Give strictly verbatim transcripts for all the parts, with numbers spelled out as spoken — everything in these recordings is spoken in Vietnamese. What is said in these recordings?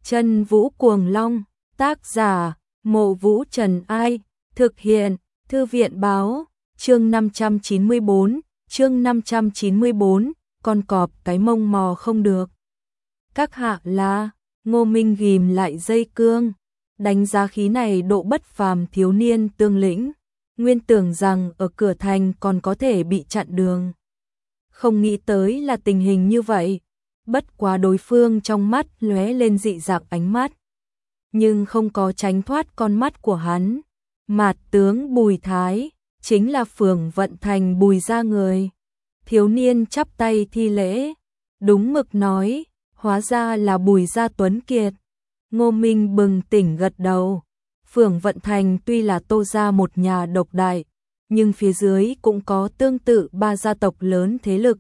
Chân Vũ Cuồng Long, tác giả, Mộ Vũ Trần Ai, thực hiện, Thư viện báo, chương năm trăm chín mươi bốn, chương năm trăm chín mươi bốn, con cọp cái mông mò không được. Các hạ là, Ngô Minh ghim lại dây cương, đánh giá khí này độ bất phàm thiếu niên tương lĩnh, nguyên tưởng rằng ở cửa thành còn có thể bị chặn đường. Không nghĩ tới là tình hình như vậy, bất quá đối phương trong mắt lóe lên dị dạng ánh mắt, nhưng không có tránh thoát con mắt của hắn. Mạt tướng Bùi Thái, chính là Phường Vận Thành Bùi gia người. Thiếu niên chắp tay thi lễ, đúng mực nói, hóa ra là Bùi gia Tuấn Kiệt. Ngô Minh bừng tỉnh gật đầu. Phường Vận Thành tuy là Tô gia một nhà độc đại, nhưng phía dưới cũng có tương tự ba gia tộc lớn thế lực.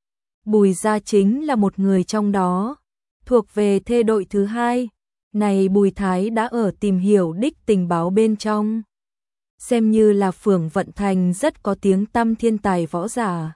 Bùi gia chính là một người trong đó, thuộc về thê đội thứ hai. Này Bùi Thái đã ở tìm hiểu đích tình báo bên trong, xem như là Phường Vận Thành rất có tiếng tăm thiên tài võ giả.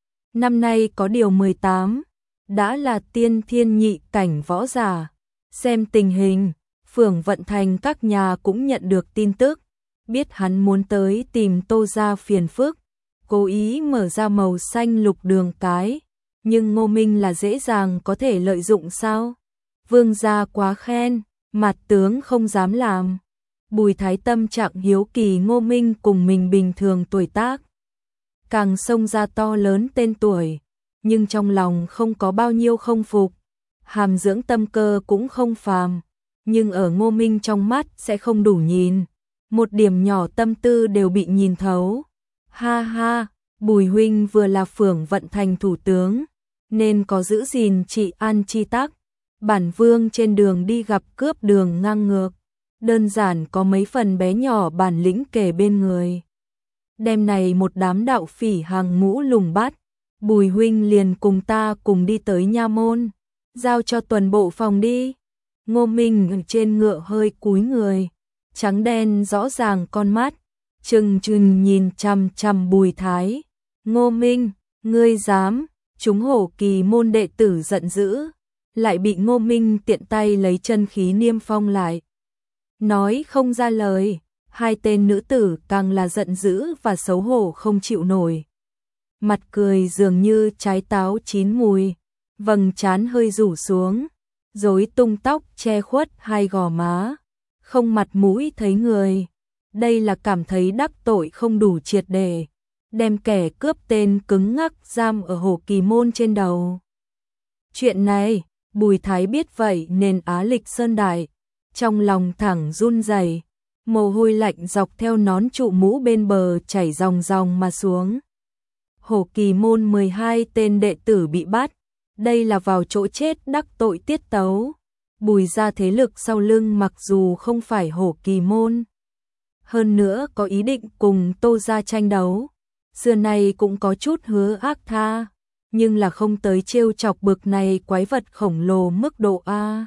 Năm nay có điều mười tám, đã là tiên thiên nhị cảnh võ giả. Xem tình hình, Phường Vận Thành các nhà cũng nhận được tin tức, biết hắn muốn tới tìm Tô gia phiền phức, cố ý mở ra màu xanh lục đường cái, nhưng Ngô Minh là dễ dàng có thể lợi dụng sao? Vương gia quá khen, Mạt tướng không dám làm. Bùi Thái tâm trạng hiếu kỳ Ngô Minh cùng mình bình thường tuổi tác, càng xông ra to lớn tên tuổi, nhưng trong lòng không có bao nhiêu không phục. Hàm dưỡng tâm cơ cũng không phàm, nhưng ở Ngô Minh trong mắt sẽ không đủ nhìn, một điểm nhỏ tâm tư đều bị nhìn thấu. Ha ha, Bùi huynh vừa là Phường Vận Thành thủ tướng, nên có giữ gìn trị an chi tắc. Bản vương trên đường đi gặp cướp đường ngang ngược, đơn giản có mấy phần bé nhỏ bản lĩnh kề bên người. Đêm này một đám đạo phỉ hàng ngũ lùng bắt, Bùi huynh liền cùng ta cùng đi tới nha môn, giao cho tuần bộ phòng đi. Ngô Minh trên ngựa hơi cúi người, trắng đen rõ ràng con mắt, trừng trừng nhìn chằm chằm Bùi Thái. Ngô Minh, ngươi dám? Chúng Hổ Kỳ môn đệ tử giận dữ, lại bị Ngô Minh tiện tay lấy chân khí niêm phong lại. Nói không ra lời, hai tên nữ tử càng là giận dữ và xấu hổ không chịu nổi. Mặt cười dường như trái táo chín mùi, vầng trán hơi rủ xuống, rối tung tóc che khuất hai gò má, không mặt mũi thấy người. Đây là cảm thấy đắc tội không đủ triệt để, đem kẻ cướp tên cứng ngắc giam ở Hổ Kỳ môn trên đầu. Chuyện này, Bùi Thái biết vậy nên á lịch sơn đại, trong lòng thẳng run rẩy, mồ hôi lạnh dọc theo nón trụ mũ bên bờ chảy ròng ròng mà xuống. Hổ Kỳ môn mười hai tên đệ tử bị bắt, đây là vào chỗ chết đắc tội tiết tấu. Bùi gia thế lực sau lưng mặc dù không phải Hổ Kỳ môn, hơn nữa có ý định cùng Tô gia tranh đấu, xưa nay cũng có chút hứa ác tha, nhưng là không tới trêu chọc bực này quái vật khổng lồ mức độ A.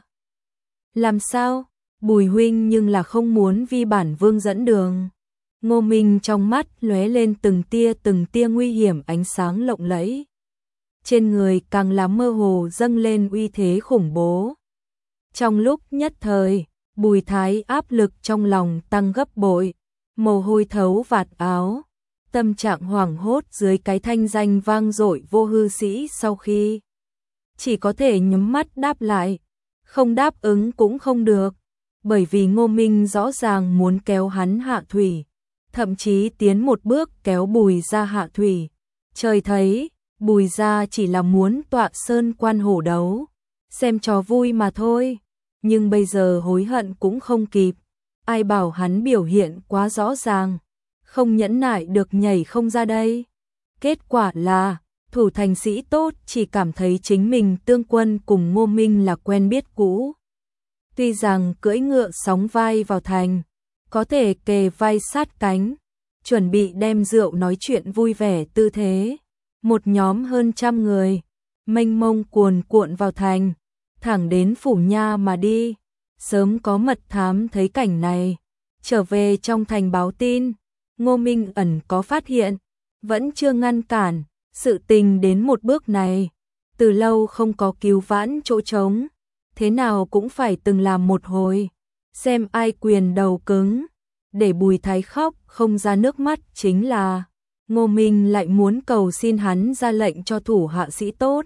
Làm sao? Bùi huynh nhưng là không muốn vi bản vương dẫn đường. Ngô Minh trong mắt lóe lên từng tia từng tia nguy hiểm ánh sáng lộng lẫy. Trên người càng là mơ hồ dâng lên uy thế khủng bố. Trong lúc nhất thời, Bùi Thái áp lực trong lòng tăng gấp bội, mồ hôi thấu vạt áo. Tâm trạng hoảng hốt dưới cái thanh danh vang dội vô hư sĩ sau khi chỉ có thể nhắm mắt đáp lại, không đáp ứng cũng không được, bởi vì Ngô Minh rõ ràng muốn kéo hắn hạ thủy, thậm chí tiến một bước kéo Bùi gia hạ thủy. Trời thấy, Bùi gia chỉ là muốn tọa sơn quan hổ đấu, xem trò vui mà thôi, nhưng bây giờ hối hận cũng không kịp. Ai bảo hắn biểu hiện quá rõ ràng, không nhẫn nại được nhảy không ra đây. Kết quả là, thủ thành sĩ tốt chỉ cảm thấy chính mình tương quân cùng Ngô Minh là quen biết cũ. Tuy rằng cưỡi ngựa sóng vai vào thành, có thể kề vai sát cánh, chuẩn bị đem rượu nói chuyện vui vẻ tư thế. Một nhóm hơn trăm người, mênh mông cuồn cuộn vào thành, thẳng đến phủ nha mà đi. Sớm có mật thám thấy cảnh này, trở về trong thành báo tin. Ngô Minh ẩn có phát hiện, vẫn chưa ngăn cản, sự tình đến một bước này, từ lâu không có cứu vãn chỗ trống. thế nào cũng phải từng làm một hồi, xem ai quyền đầu cứng, để Bùi Thái khóc không ra nước mắt chính là Ngô Minh lại muốn cầu xin hắn ra lệnh cho thủ hạ sĩ tốt.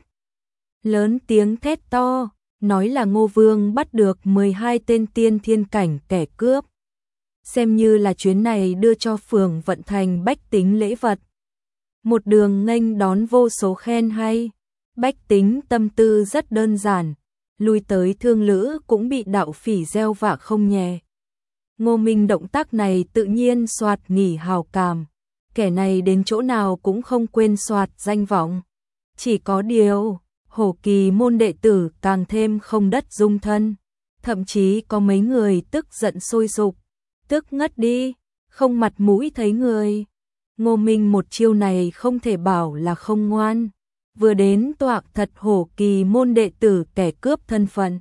Lớn tiếng thét to, nói là Ngô Vương bắt được mười hai tên tiên thiên cảnh kẻ cướp. Xem như là chuyến này đưa cho phường vận thành bách tính lễ vật. Một đường nghênh đón vô số khen hay, bách tính tâm tư rất đơn giản, lui tới thương lữ cũng bị đạo phỉ gieo vạ không nhẹ. Ngô Minh động tác này tự nhiên soạt nghỉ hào cảm, kẻ này đến chỗ nào cũng không quên soạt danh vọng. Chỉ có điều, Hổ Kỳ môn đệ tử càng thêm không đất dung thân, thậm chí có mấy người tức giận sôi sục, tức ngất đi, không mặt mũi thấy người. Ngô Minh một chiêu này không thể bảo là không ngoan, vừa đến tọa thật Hổ Kỳ môn đệ tử kẻ cướp thân phận,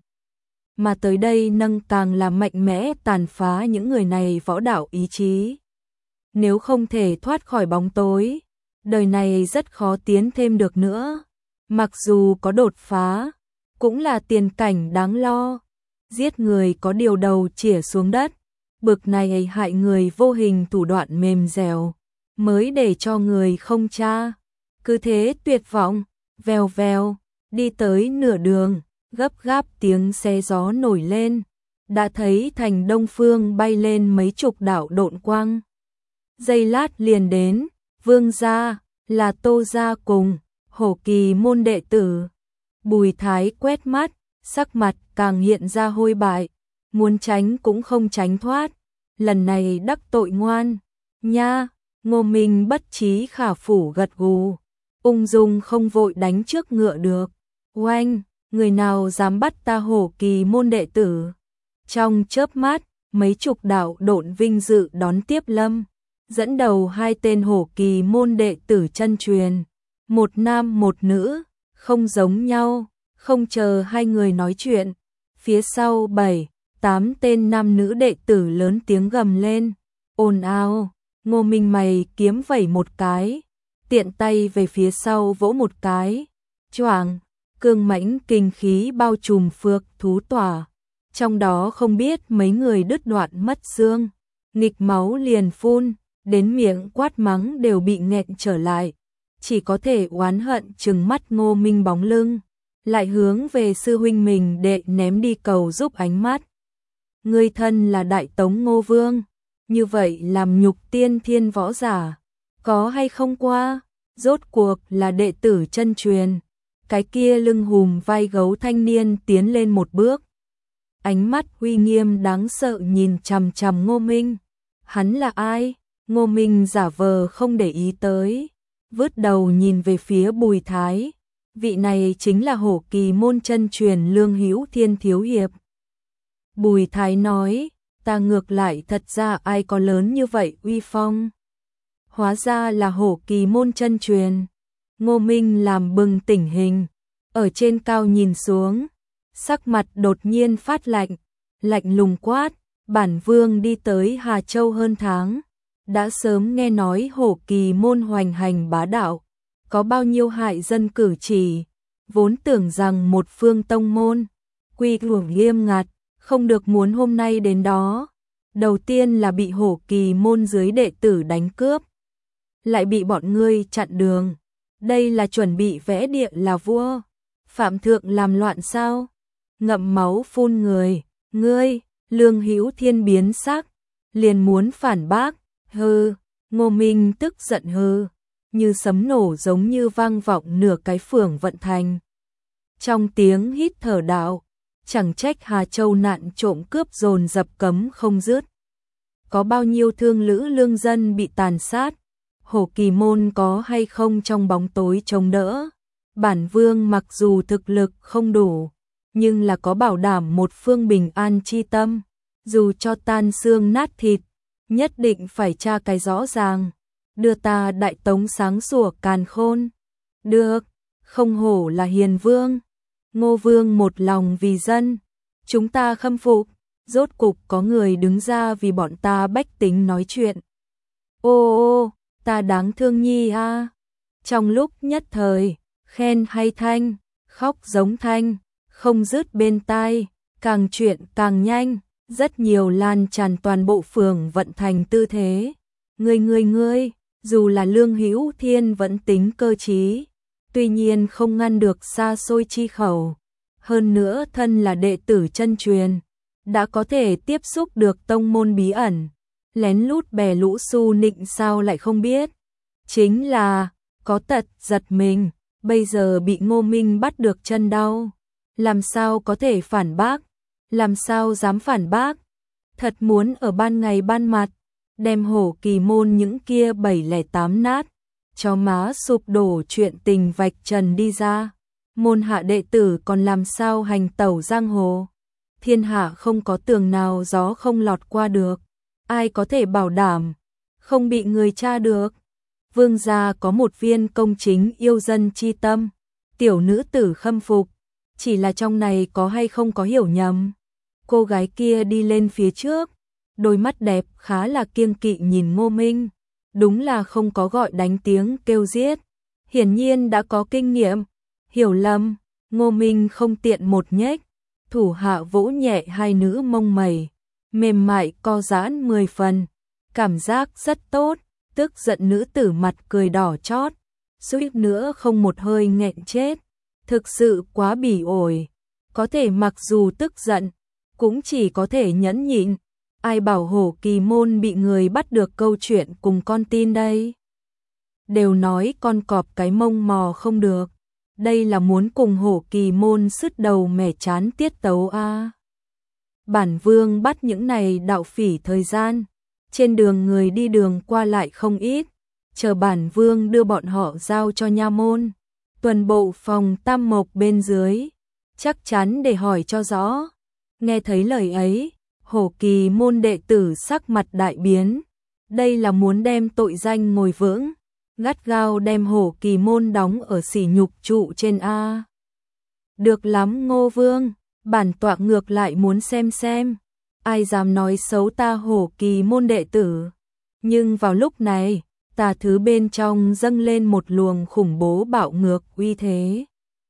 mà tới đây nâng càng là mạnh mẽ tàn phá những người này võ đạo ý chí. Nếu không thể thoát khỏi bóng tối, đời này rất khó tiến thêm được nữa. Mặc dù có đột phá, cũng là tiền cảnh đáng lo. Giết người có điều đầu chĩa xuống đất, bực này hại người vô hình thủ đoạn mềm dẻo, mới để cho người không tra. Cứ thế tuyệt vọng, vèo vèo, đi tới nửa đường, gấp gáp tiếng xe gió nổi lên, đã thấy thành đông phương bay lên mấy chục đạo độn quang. Giây lát liền đến, Vương gia, là Tô gia cùng Hổ Kỳ môn đệ tử. Bùi Thái quét mắt, sắc mặt càng hiện ra hôi bại, muốn tránh cũng không tránh thoát, lần này đắc tội ngoan. Nha, Ngô Minh bất trí khả phủ gật gù, ung dung không vội đánh trước ngựa được. Oanh, người nào dám bắt ta Hổ Kỳ môn đệ tử? Trong chớp mắt, mấy chục đạo độn vinh dự đón tiếp lâm, dẫn đầu hai tên Hổ Kỳ môn đệ tử chân truyền, một nam một nữ, không giống nhau. Không chờ hai người nói chuyện, phía sau bảy, tám tên nam nữ đệ tử lớn tiếng gầm lên, ồn ào. Ngô Minh mày kiếm vẩy một cái, tiện tay về phía sau vỗ một cái, choàng, cương mãnh kinh khí bao trùm phược thú tỏa, trong đó không biết mấy người đứt đoạn mất xương, nghịch máu liền phun, đến miệng quát mắng đều bị nghẹn trở lại, chỉ có thể oán hận trừng mắt Ngô Minh bóng lưng, lại hướng về sư huynh mình đệ ném đi cầu giúp ánh mắt. Ngươi thân là Đại Tống Ngô Vương, như vậy làm nhục tiên thiên võ giả, có hay không qua? Rốt cuộc là đệ tử chân truyền. Cái kia lưng hùm vai gấu thanh niên tiến lên một bước, ánh mắt uy nghiêm đáng sợ nhìn chằm chằm Ngô Minh. Hắn là ai? Ngô Minh giả vờ không để ý tới, vứt đầu nhìn về phía Bùi Thái. Vị này chính là Hổ Kỳ môn chân truyền Lương Hữu Thiên thiếu hiệp. Bùi Thái nói, ta ngược lại thật ra ai có lớn như vậy uy phong. Hóa ra là Hổ Kỳ môn chân truyền. Ngô Minh làm bừng tỉnh hình, ở trên cao nhìn xuống, sắc mặt đột nhiên phát lạnh, lạnh lùng quát, bản vương đi tới Hà Châu hơn tháng, đã sớm nghe nói Hổ Kỳ môn hoành hành bá đạo, có bao nhiêu hại dân cử chỉ, vốn tưởng rằng một phương tông môn, quy củ nghiêm ngặt, không được muốn hôm nay đến đó. Đầu tiên là bị Hổ Kỳ môn dưới đệ tử đánh cướp, lại bị bọn ngươi chặn đường. Đây là chuẩn bị vẽ địa là vua, phạm thượng làm loạn sao? Ngậm máu phun người, ngươi, Lương Hữu Thiên biến sắc, liền muốn phản bác, hừ. Ngô Minh tức giận hừ, như sấm nổ giống như vang vọng nửa cái phường vận thành. Trong tiếng hít thở đạo, chẳng trách Hà Châu nạn trộm cướp dồn dập cấm không dứt. Có bao nhiêu thương lữ lương dân bị tàn sát, Hổ Kỳ môn có hay không trong bóng tối chống đỡ. Bản vương mặc dù thực lực không đủ, nhưng là có bảo đảm một phương bình an chi tâm, dù cho tan xương nát thịt, nhất định phải tra cái rõ ràng, đưa ta Đại Tống sáng sủa càn khôn. Được, không hổ là hiền vương. Ngô Vương một lòng vì dân, chúng ta khâm phục, rốt cục có người đứng ra vì bọn ta bách tính nói chuyện. Ô ô, ta đáng thương nhi a. À. Trong lúc nhất thời, khen hay thanh, khóc giống thanh, không dứt bên tai, càng chuyện càng nhanh, rất nhiều lan tràn toàn bộ phường vận thành tư thế. Ngươi ngươi ngươi, dù là Lương Hữu Thiên vẫn tính cơ trí, tuy nhiên không ngăn được xa xôi chi khẩu. Hơn nữa thân là đệ tử chân truyền, đã có thể tiếp xúc được tông môn bí ẩn, lén lút bè lũ Su Nịnh sao lại không biết. Chính là, có tật giật mình, bây giờ bị Ngô Minh bắt được chân đau. Làm sao có thể phản bác, làm sao dám phản bác. Thật muốn ở ban ngày ban mặt, đem Hổ Kỳ môn những kia bảy lẻ tám nát, cho má sụp đổ chuyện tình vạch trần đi ra. Môn hạ đệ tử còn làm sao hành tẩu giang hồ. Thiên hạ không có tường nào gió không lọt qua được. Ai có thể bảo đảm, không bị người tra được. Vương gia có một viên công chính yêu dân chi tâm, tiểu nữ tử khâm phục. Chỉ là trong này có hay không có hiểu nhầm. Cô gái kia đi lên phía trước, đôi mắt đẹp khá là kiêng kỵ nhìn Ngô Minh. Đúng là không có gọi đánh tiếng kêu giết. Hiển nhiên đã có kinh nghiệm. Hiểu lầm, Ngô Minh không tiện một nhếch, thủ hạ vỗ nhẹ hai nữ mông mẩy, mềm mại co giãn mười phần, cảm giác rất tốt. Tức giận nữ tử mặt cười đỏ chót, suýt nữa không một hơi nghẹn chết. Thực sự quá bỉ ổi, có thể mặc dù tức giận, cũng chỉ có thể nhẫn nhịn. Ai bảo Hổ Kỳ môn bị người bắt được câu chuyện cùng con tin đây. Đều nói con cọp cái mông mò không được, đây là muốn cùng Hổ Kỳ môn sứt đầu mẻ chán tiết tấu a. À. Bản vương bắt những này đạo phỉ thời gian, trên đường người đi đường qua lại không ít, chờ bản vương đưa bọn họ giao cho nha môn. Tuần bộ phòng Tam Mộc bên dưới, chắc chắn để hỏi cho rõ. Nghe thấy lời ấy, Hổ Kỳ môn đệ tử sắc mặt đại biến. Đây là muốn đem tội danh ngồi vững, gắt gao đem Hổ Kỳ môn đóng ở sỉ nhục trụ trên A. Được lắm Ngô Vương, bản tọa ngược lại muốn xem xem, ai dám nói xấu ta Hổ Kỳ môn đệ tử. Nhưng vào lúc này, tà thứ bên trong dâng lên một luồng khủng bố bạo ngược uy thế.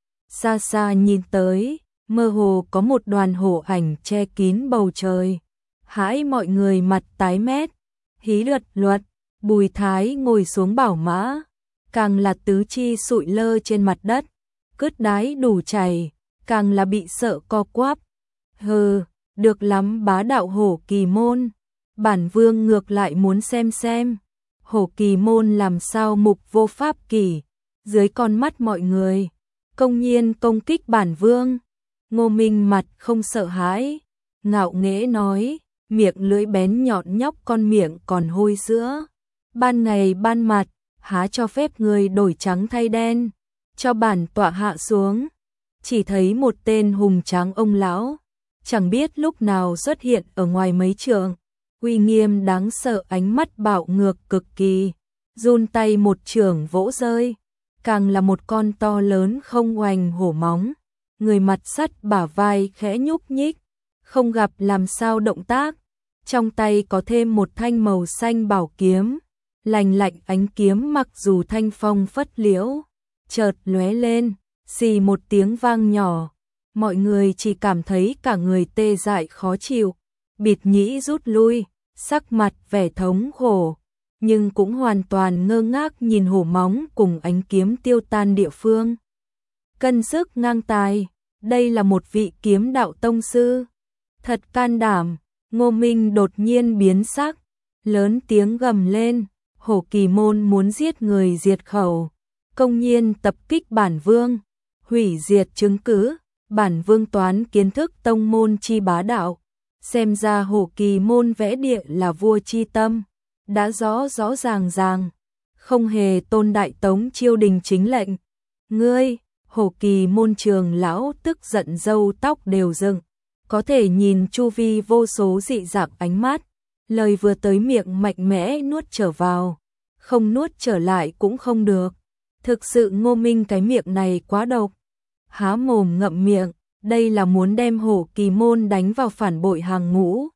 Xa xa nhìn tới, mơ hồ có một đoàn hổ ảnh che kín bầu trời. Hãi mọi người mặt tái mét. Hí luật luật, Bùi Thái ngồi xuống bảo mã, càng là tứ chi sụi lơ trên mặt đất, cứt đái đủ chảy, càng là bị sợ co quắp. Hừ, được lắm bá đạo Hổ Kỳ môn, bản vương ngược lại muốn xem xem. Hổ Kỳ môn làm sao mục vô pháp kỷ, dưới con mắt mọi người, công nhiên công kích bản vương. Ngô Minh mặt không sợ hãi, ngạo nghễ nói, miệng lưỡi bén nhọn nhóc con miệng còn hôi sữa. Ban ngày ban mặt, há cho phép người đổi trắng thay đen, cho bản tọa hạ xuống. Chỉ thấy một tên hùng tráng ông lão, chẳng biết lúc nào xuất hiện ở ngoài mấy trượng. Uy nghiêm đáng sợ, ánh mắt bạo ngược cực kỳ, run tay một chưởng vỗ rơi, càng là một con to lớn không oành hổ móng, người mặt sắt bả vai khẽ nhúc nhích, không gặp làm sao động tác, trong tay có thêm một thanh màu xanh bảo kiếm, lành lạnh ánh kiếm mặc dù thanh phong phất liễu, chợt lóe lên, xì một tiếng vang nhỏ, mọi người chỉ cảm thấy cả người tê dại khó chịu, bịt nhĩ rút lui. Sắc mặt vẻ thống khổ, nhưng cũng hoàn toàn ngơ ngác nhìn hổ móng cùng ánh kiếm tiêu tan địa phương. Cân sức ngang tài, đây là một vị kiếm đạo tông sư. Thật can đảm, Ngô Minh đột nhiên biến sắc, lớn tiếng gầm lên, Hổ Kỳ môn muốn giết người diệt khẩu, công nhiên tập kích bản vương, hủy diệt chứng cứ, bản vương toán kiến thức tông môn chi bá đạo. Xem ra Hổ Kỳ môn vẽ địa là vua chi tâm, đã rõ rõ ràng ràng, không hề tôn đại tống chiêu đình chính lệnh. Ngươi, Hổ Kỳ môn trường lão tức giận râu tóc đều dựng, có thể nhìn chu vi vô số dị dạng ánh mắt, lời vừa tới miệng mạnh mẽ nuốt trở vào, không nuốt trở lại cũng không được. Thực sự Ngô Minh cái miệng này quá độc, há mồm ngậm miệng. Đây là muốn đem Hổ Kỳ môn đánh vào phản bội hàng ngũ.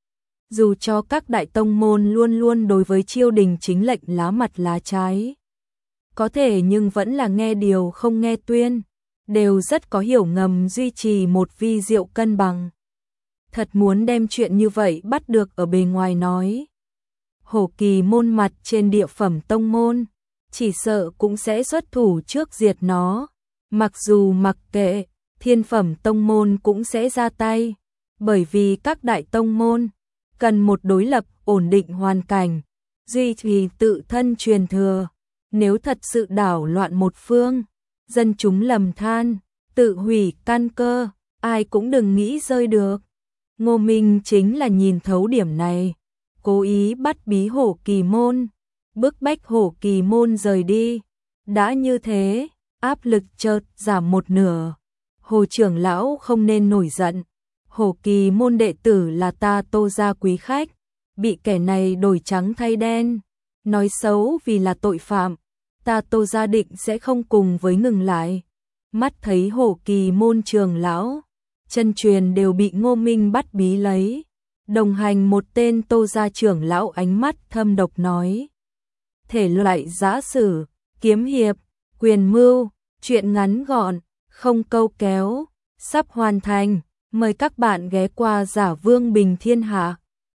Dù cho các đại tông môn luôn luôn đối với chiêu đình chính lệnh lá mặt lá trái, có thể nhưng vẫn là nghe điều không nghe tuyên. đều rất có hiểu ngầm duy trì một vi diệu cân bằng. Thật muốn đem chuyện như vậy bắt được ở bề ngoài nói. Hổ Kỳ môn mặt trên địa phẩm tông môn, chỉ sợ cũng sẽ xuất thủ trước diệt nó. Mặc dù mặc kệ, thiên phẩm tông môn cũng sẽ ra tay, bởi vì các đại tông môn cần một đối lập ổn định hoàn cảnh, duy trì tự thân truyền thừa. Nếu thật sự đảo loạn một phương, dân chúng lầm than, tự hủy căn cơ, ai cũng đừng nghĩ rơi được. Ngô Minh chính là nhìn thấu điểm này, cố ý bắt bí Hổ Kỳ môn, bức bách Hổ Kỳ môn rời đi. Đã như thế, áp lực chợt giảm một nửa. Hồ trưởng lão không nên nổi giận. Hổ Kỳ môn đệ tử là ta Tô gia quý khách, bị kẻ này đổi trắng thay đen, nói xấu vì là tội phạm, ta Tô gia định sẽ không cùng với ngừng lại. Mắt thấy Hổ Kỳ môn trưởng lão, chân truyền đều bị Ngô Minh bắt bí lấy. Đồng hành một tên Tô gia trưởng lão ánh mắt thâm độc nói. Thể loại giã sử, kiếm hiệp, quyền mưu, chuyện ngắn gọn, không câu kéo, sắp hoàn thành. Mời các bạn ghé qua Giả Vương Bình Thiên Hạ.